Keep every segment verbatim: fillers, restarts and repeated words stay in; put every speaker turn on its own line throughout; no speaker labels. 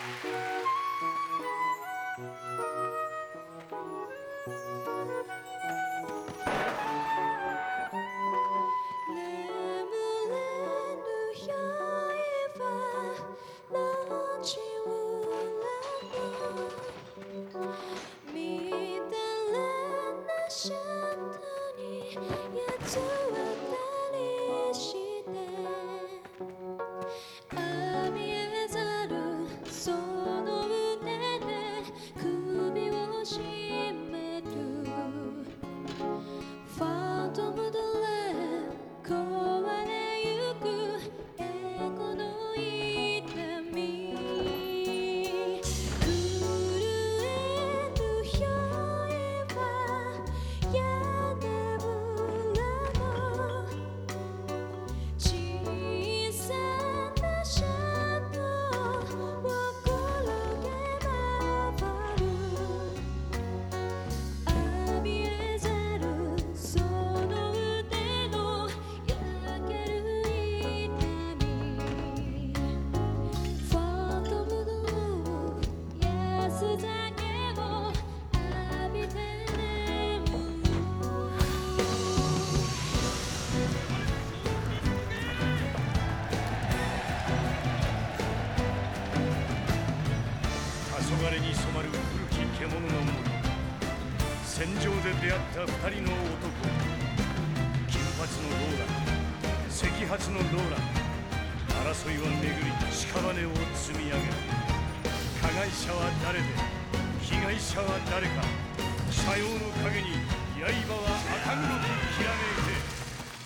黄昏に染まる古き獣の森、戦場で出会った二人の男、金髪のローラン、赤髪のローラン、争いは巡り屍を積み上げる。加害者は誰で被害者は誰か、斜陽の影に刃は赤黒くきらめいて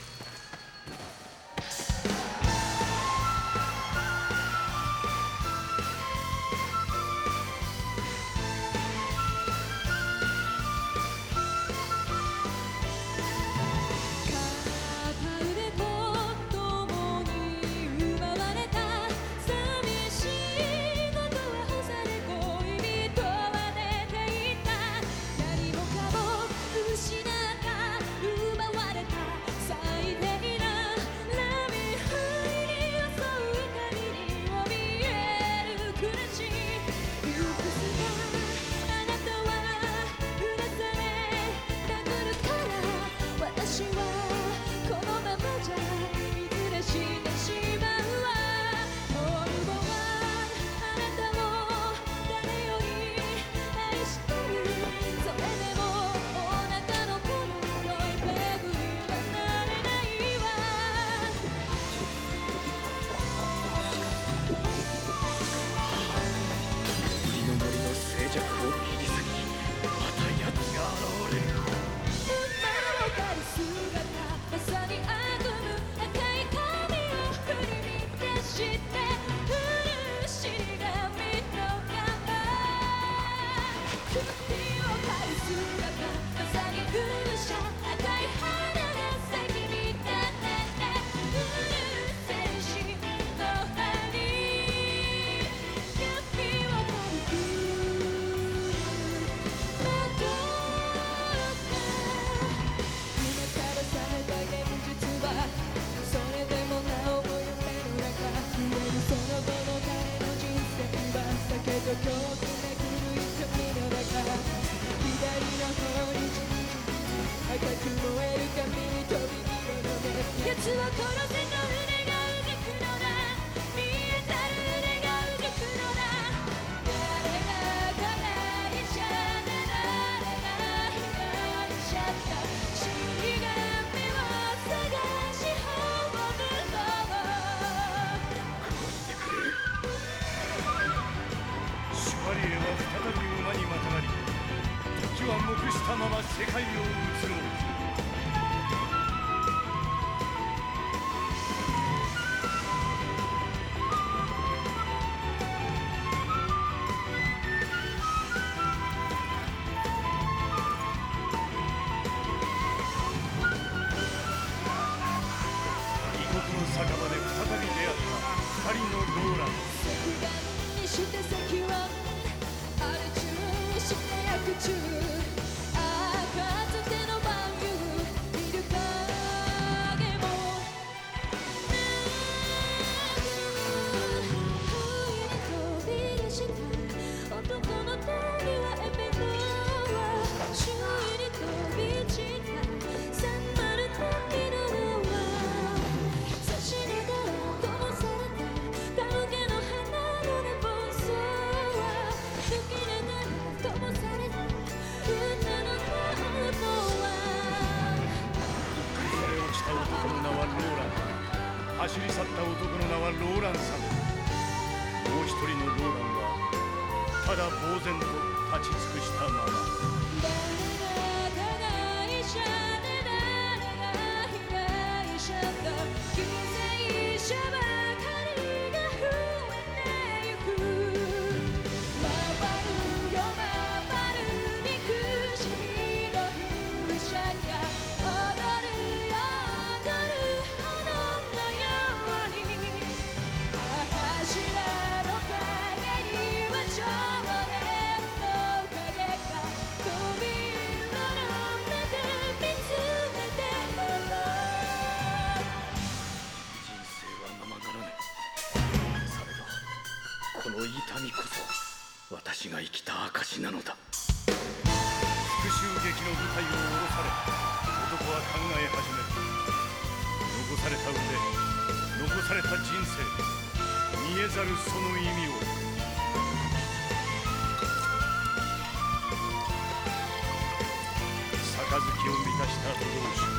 と遠くめくる瞳の中、左の方にじりじり赤く燃える髪に飛び火の目、奴を殺せの船がうずくのだ、見えたる腕がうずくのだ、誰が加害者で誰が被害者だ、死神を探し葬るの
シュバリエは再び馬にまたがり、時は黙したまま世界を移ろう。異国の酒場で再び出会った二人のローラン。
石眼にして石腕、アル中にして薬中、赤手の万有見る影もなく、不意に飛び出した
走り去った男の名はローランサム。もう一人のローランはただ呆然と立ち尽くしたまま。
誰が加害者で誰が被害者と犠牲者ばかりが増えてゆく。回るよ回る憎しみの風車が踊るよ踊る炎のように。柱の陰には情熱の影が扉の中見つめてるの。
人生はままならぬ。されどこの痛みこそ私が生きた証なのだ。復讐劇の舞台を下ろされ、男は考え始める。残された腕、残された人生、見えざるその意味を。杯を満たした葡萄酒、